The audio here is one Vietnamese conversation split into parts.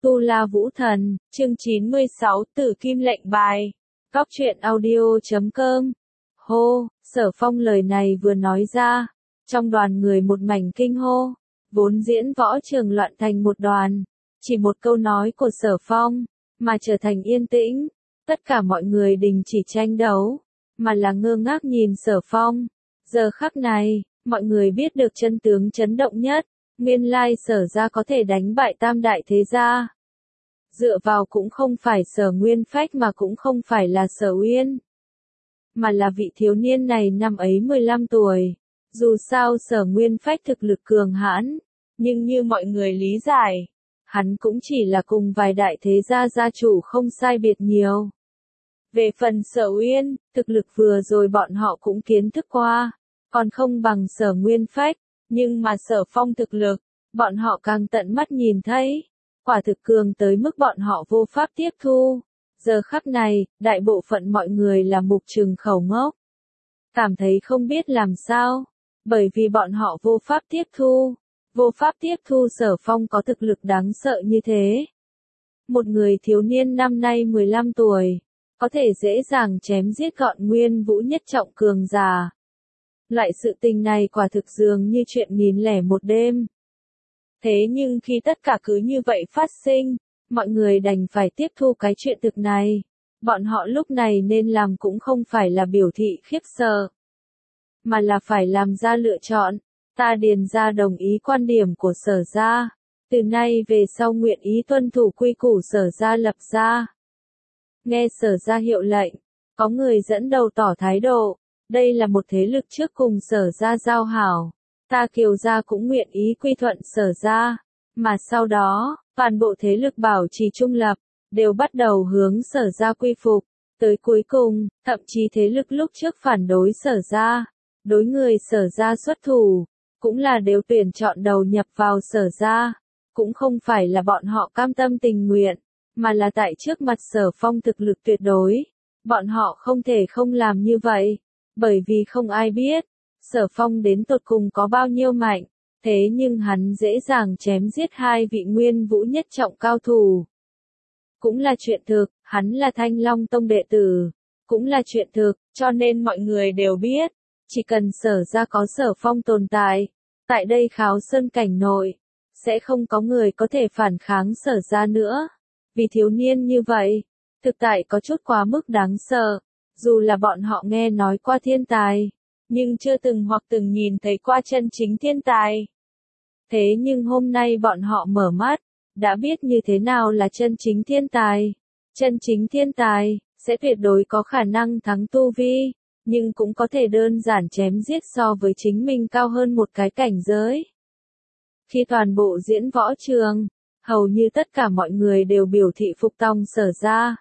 Tu La Vũ Thần, chương 96, Tử Kim Lệnh Bài. Góc truyện audio.com. Hô, Sở Phong lời này vừa nói ra, trong đoàn người một mảnh kinh hô, vốn diễn võ trường loạn thành một đoàn, chỉ một câu nói của Sở Phong, mà trở thành yên tĩnh, tất cả mọi người đình chỉ tranh đấu, mà là ngơ ngác nhìn Sở Phong. Giờ khắc này, mọi người biết được chân tướng chấn động nhất, nguyên lai Sở gia có thể đánh bại Tam Đại Thế Gia. Dựa vào cũng không phải Sở Nguyên Phách mà cũng không phải là Sở Uyên, mà là vị thiếu niên này năm ấy 15 tuổi. Dù sao Sở Nguyên Phách thực lực cường hãn, nhưng như mọi người lý giải, hắn cũng chỉ là cùng vài đại thế gia gia chủ không sai biệt nhiều. Về phần Sở Uyên, thực lực vừa rồi bọn họ cũng kiến thức qua, còn không bằng Sở Nguyên Phách, nhưng mà Sở Phong thực lực, bọn họ càng tận mắt nhìn thấy, quả thực cường tới mức bọn họ vô pháp tiếp thu. Giờ khắc này, đại bộ phận mọi người là mục trừng khẩu ngốc, cảm thấy không biết làm sao, bởi vì bọn họ vô pháp tiếp thu Sở Phong có thực lực đáng sợ như thế. Một người thiếu niên năm nay 15 tuổi, có thể dễ dàng chém giết gọn Nguyên Vũ nhất trọng cường giả. Loại sự tình này quả thực dường như chuyện 1001 đêm. Thế nhưng khi tất cả cứ như vậy phát sinh, mọi người đành phải tiếp thu cái chuyện thực này. Bọn họ lúc này nên làm cũng không phải là biểu thị khiếp sợ, mà là phải làm ra lựa chọn. Ta Điền gia đồng ý quan điểm của Sở gia, từ nay về sau nguyện ý tuân thủ quy củ Sở gia lập ra. Nghe Sở gia hiệu lệnh, có người dẫn đầu tỏ thái độ, đây là một thế lực trước cùng Sở gia giao hảo, ta Kiều gia cũng nguyện ý quy thuận Sở gia, mà sau đó, toàn bộ thế lực bảo trì trung lập, đều bắt đầu hướng Sở gia quy phục, tới cuối cùng, thậm chí thế lực lúc trước phản đối Sở gia, đối người Sở gia xuất thủ, cũng là đều tuyển chọn đầu nhập vào Sở gia, cũng không phải là bọn họ cam tâm tình nguyện, mà là tại trước mặt Sở Phong thực lực tuyệt đối, bọn họ không thể không làm như vậy, bởi vì không ai biết, Sở Phong đến tột cùng có bao nhiêu mạnh, thế nhưng hắn dễ dàng chém giết hai vị Nguyên Vũ nhất trọng cao thủ. Cũng là chuyện thực, hắn là Thanh Long Tông đệ tử, cũng là chuyện thực, cho nên mọi người đều biết, chỉ cần Sở gia có Sở Phong tồn tại, tại đây Kháo Sơn cảnh nội, sẽ không có người có thể phản kháng Sở gia nữa. Vì thiếu niên như vậy, thực tại có chút quá mức đáng sợ, dù là bọn họ nghe nói qua thiên tài, nhưng chưa từng hoặc từng nhìn thấy qua chân chính thiên tài. Thế nhưng hôm nay bọn họ mở mắt, đã biết như thế nào là chân chính thiên tài. Chân chính thiên tài, sẽ tuyệt đối có khả năng thắng tu vi, nhưng cũng có thể đơn giản chém giết so với chính mình cao hơn một cái cảnh giới. Khi toàn bộ diễn võ trường, hầu như tất cả mọi người đều biểu thị phục tòng Sở gia.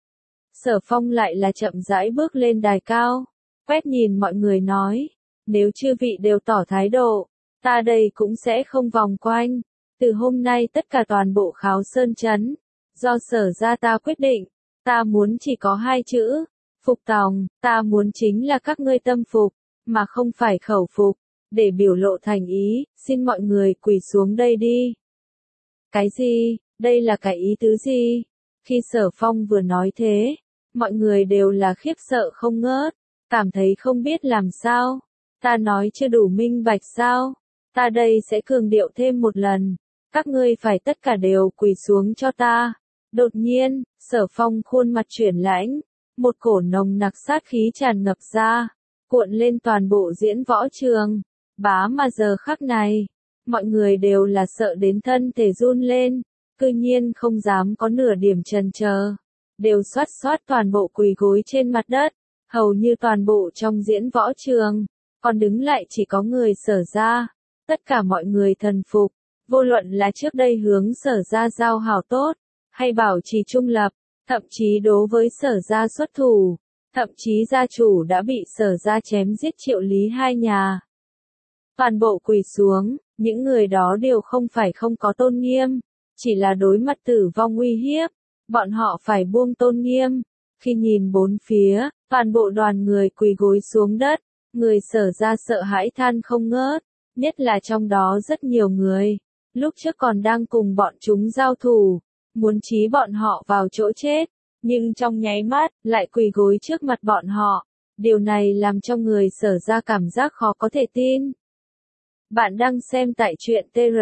Sở Phong lại là chậm rãi bước lên đài cao, quét nhìn mọi người nói, nếu chư vị đều tỏ thái độ, ta đây cũng sẽ không vòng quanh, từ hôm nay tất cả toàn bộ Kháo Sơn trấn, do Sở gia ta quyết định, ta muốn chỉ có hai chữ, phục tòng, ta muốn chính là các ngươi tâm phục, mà không phải khẩu phục, để biểu lộ thành ý, xin mọi người quỳ xuống đây đi. Cái gì, đây là cái ý tứ gì? Khi Sở Phong vừa nói thế, mọi người đều là khiếp sợ không ngớt, cảm thấy không biết làm sao. Ta nói chưa đủ minh bạch sao? Ta đây sẽ cường điệu thêm một lần, các ngươi phải tất cả đều quỳ xuống cho ta. Đột nhiên, Sở Phong khuôn mặt chuyển lãnh, một cổ nồng nặc sát khí tràn ngập ra, cuộn lên toàn bộ diễn võ trường. Bá mà giờ khắc này, mọi người đều là sợ đến thân thể run lên, cư nhiên không dám có nửa điểm chần chờ, đều xoát toàn bộ quỳ gối trên mặt đất, hầu như toàn bộ trong diễn võ trường, còn đứng lại chỉ có người Sở gia, tất cả mọi người thần phục, vô luận là trước đây hướng Sở gia giao hảo tốt, hay bảo trì trung lập, thậm chí đối với Sở gia xuất thủ, thậm chí gia chủ đã bị Sở gia chém giết Triệu Lý hai nhà. Toàn bộ quỳ xuống, những người đó đều không phải không có tôn nghiêm, chỉ là đối mặt tử vong uy hiếp, bọn họ phải buông tôn nghiêm. Khi nhìn bốn phía, toàn bộ đoàn người quỳ gối xuống đất, người Sở gia sợ hãi than không ngớt, nhất là trong đó rất nhiều người, lúc trước còn đang cùng bọn chúng giao thủ, muốn trí bọn họ vào chỗ chết, nhưng trong nháy mắt, lại quỳ gối trước mặt bọn họ. Điều này làm cho người Sở ra cảm giác khó có thể tin. Bạn đang xem tại truyện TR.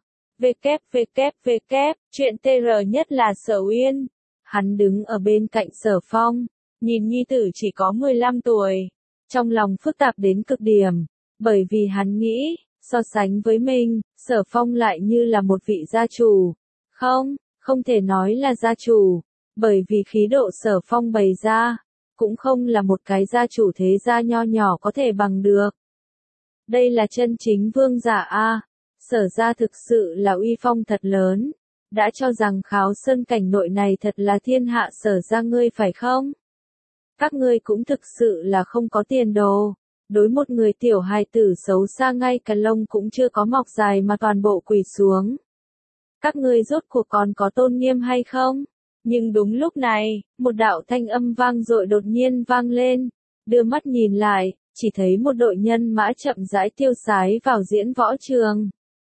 www. Truyện TR nhất là Sở Uyên. Hắn đứng ở bên cạnh Sở Phong, nhìn nhi tử chỉ có 15 tuổi. Trong lòng phức tạp đến cực điểm, bởi vì hắn nghĩ, so sánh với mình, Sở Phong lại như là một vị gia chủ. Không thể nói là gia chủ, bởi vì khí độ Sở Phong bày ra, cũng không là một cái gia chủ thế gia nho nhỏ có thể bằng được. Đây là chân chính vương giả a. Sở ra thực sự là uy phong thật lớn, đã cho rằng Kháo Sơn cảnh nội này thật là thiên hạ Sở ra ngươi phải không? Các ngươi cũng thực sự là không có tiền đồ, đối một người tiểu hài tử xấu xa ngay cả lông cũng chưa có mọc dài mà toàn bộ quỳ xuống. Các ngươi rốt cuộc còn có tôn nghiêm hay không? Nhưng đúng lúc này, một đạo thanh âm vang dội đột nhiên vang lên, đưa mắt nhìn lại, chỉ thấy một đội nhân mã chậm rãi tiêu sái vào diễn võ trường.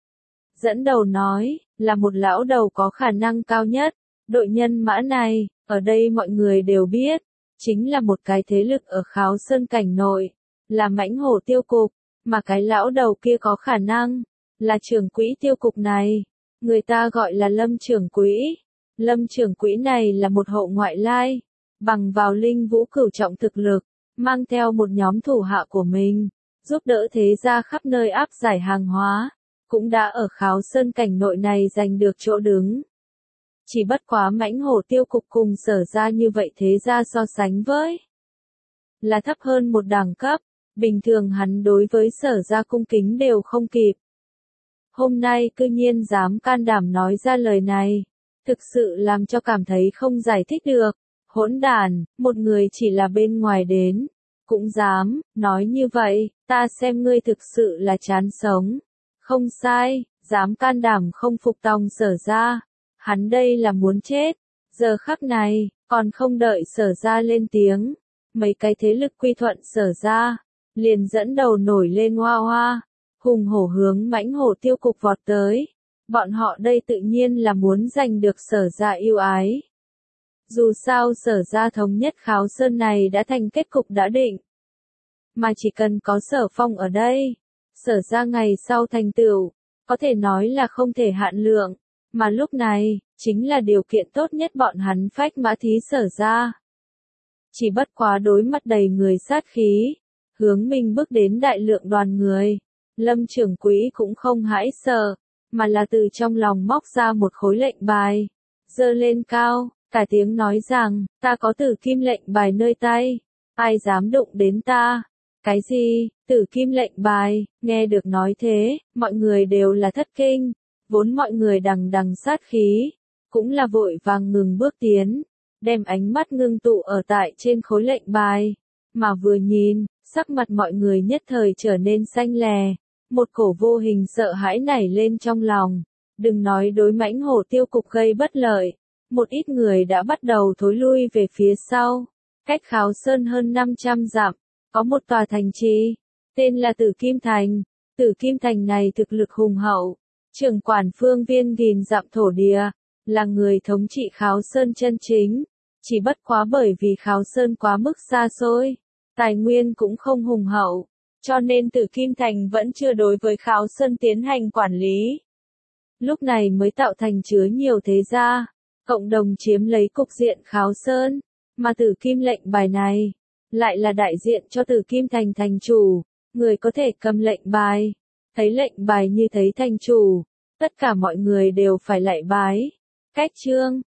Dẫn đầu nói, là một lão đầu có khả năng cao nhất, đội nhân mã này, ở đây mọi người đều biết, chính là một cái thế lực ở Kháo Sơn cảnh nội, là Mãnh Hổ tiêu cục, mà cái lão đầu kia có khả năng, là trưởng quỹ tiêu cục này, người ta gọi là Lâm trưởng quỹ. Lâm trưởng quỹ này là một hậu ngoại lai, bằng vào linh vũ cửu trọng thực lực, mang theo một nhóm thủ hạ của mình, giúp đỡ thế gia khắp nơi áp giải hàng hóa, cũng đã ở Kháo Sơn cảnh nội này giành được chỗ đứng. Chỉ bất quá Mãnh Hổ tiêu cục cùng Sở ra như vậy thế gia so sánh với là thấp hơn một đẳng cấp, bình thường hắn đối với Sở ra cung kính đều không kịp. Hôm nay cư nhiên dám can đảm nói ra lời này, thực sự làm cho cảm thấy không giải thích được. Hỗn đản, một người chỉ là bên ngoài đến, cũng dám nói như vậy, ta xem ngươi thực sự là chán sống. Không sai, dám can đảm không phục tòng Sở ra, hắn đây là muốn chết. Giờ khắc này, còn không đợi Sở ra lên tiếng, mấy cái thế lực quy thuận Sở ra, liền dẫn đầu nổi lên hoa hoa, hùng hổ hướng Mãnh Hổ tiêu cục vọt tới. Bọn họ đây tự nhiên là muốn giành được Sở ra yêu ái. Dù sao Sở ra thống nhất Kháo Sơn này đã thành kết cục đã định. Mà chỉ cần có Sở Phong ở đây, Sở ra ngày sau thành tựu, có thể nói là không thể hạn lượng, mà lúc này, chính là điều kiện tốt nhất bọn hắn phách mã thí Sở ra. Chỉ bất quá đối mặt đầy người sát khí, hướng mình bước đến đại lượng đoàn người, Lâm trưởng quỹ cũng không hãi sợ, mà là từ trong lòng móc ra một khối lệnh bài, giơ lên cao, cả tiếng nói rằng, ta có Tử Kim lệnh bài nơi tay, ai dám đụng đến ta? Cái gì? Tử Kim lệnh bài? Nghe được nói thế, mọi người đều là thất kinh, vốn mọi người đằng đằng sát khí, cũng là vội vàng ngừng bước tiến, đem ánh mắt ngưng tụ ở tại trên khối lệnh bài, mà vừa nhìn, sắc mặt mọi người nhất thời trở nên xanh lè. Một cổ vô hình sợ hãi nảy lên trong lòng, đừng nói đối Mãnh Hổ tiêu cục gây bất lợi, một ít người đã bắt đầu thối lui về phía sau. Cách Kháo Sơn hơn 500 dặm, có một tòa thành trì, tên là Tử Kim Thành. Tử Kim Thành này thực lực hùng hậu, trưởng quản phương viên nghìn dặm thổ địa, là người thống trị Kháo Sơn chân chính. Chỉ bất quá bởi vì Kháo Sơn quá mức xa xôi, tài nguyên cũng không hùng hậu, cho nên Tử Kim Thành vẫn chưa đối với Kháo Sơn tiến hành quản lý. Lúc này mới tạo thành chứa nhiều thế gia, cộng đồng chiếm lấy cục diện Kháo Sơn, mà Tử Kim lệnh bài này, lại là đại diện cho Tử Kim Thành thành chủ, người có thể cầm lệnh bài, thấy lệnh bài như thấy thành chủ, tất cả mọi người đều phải lạy bái. Cách chương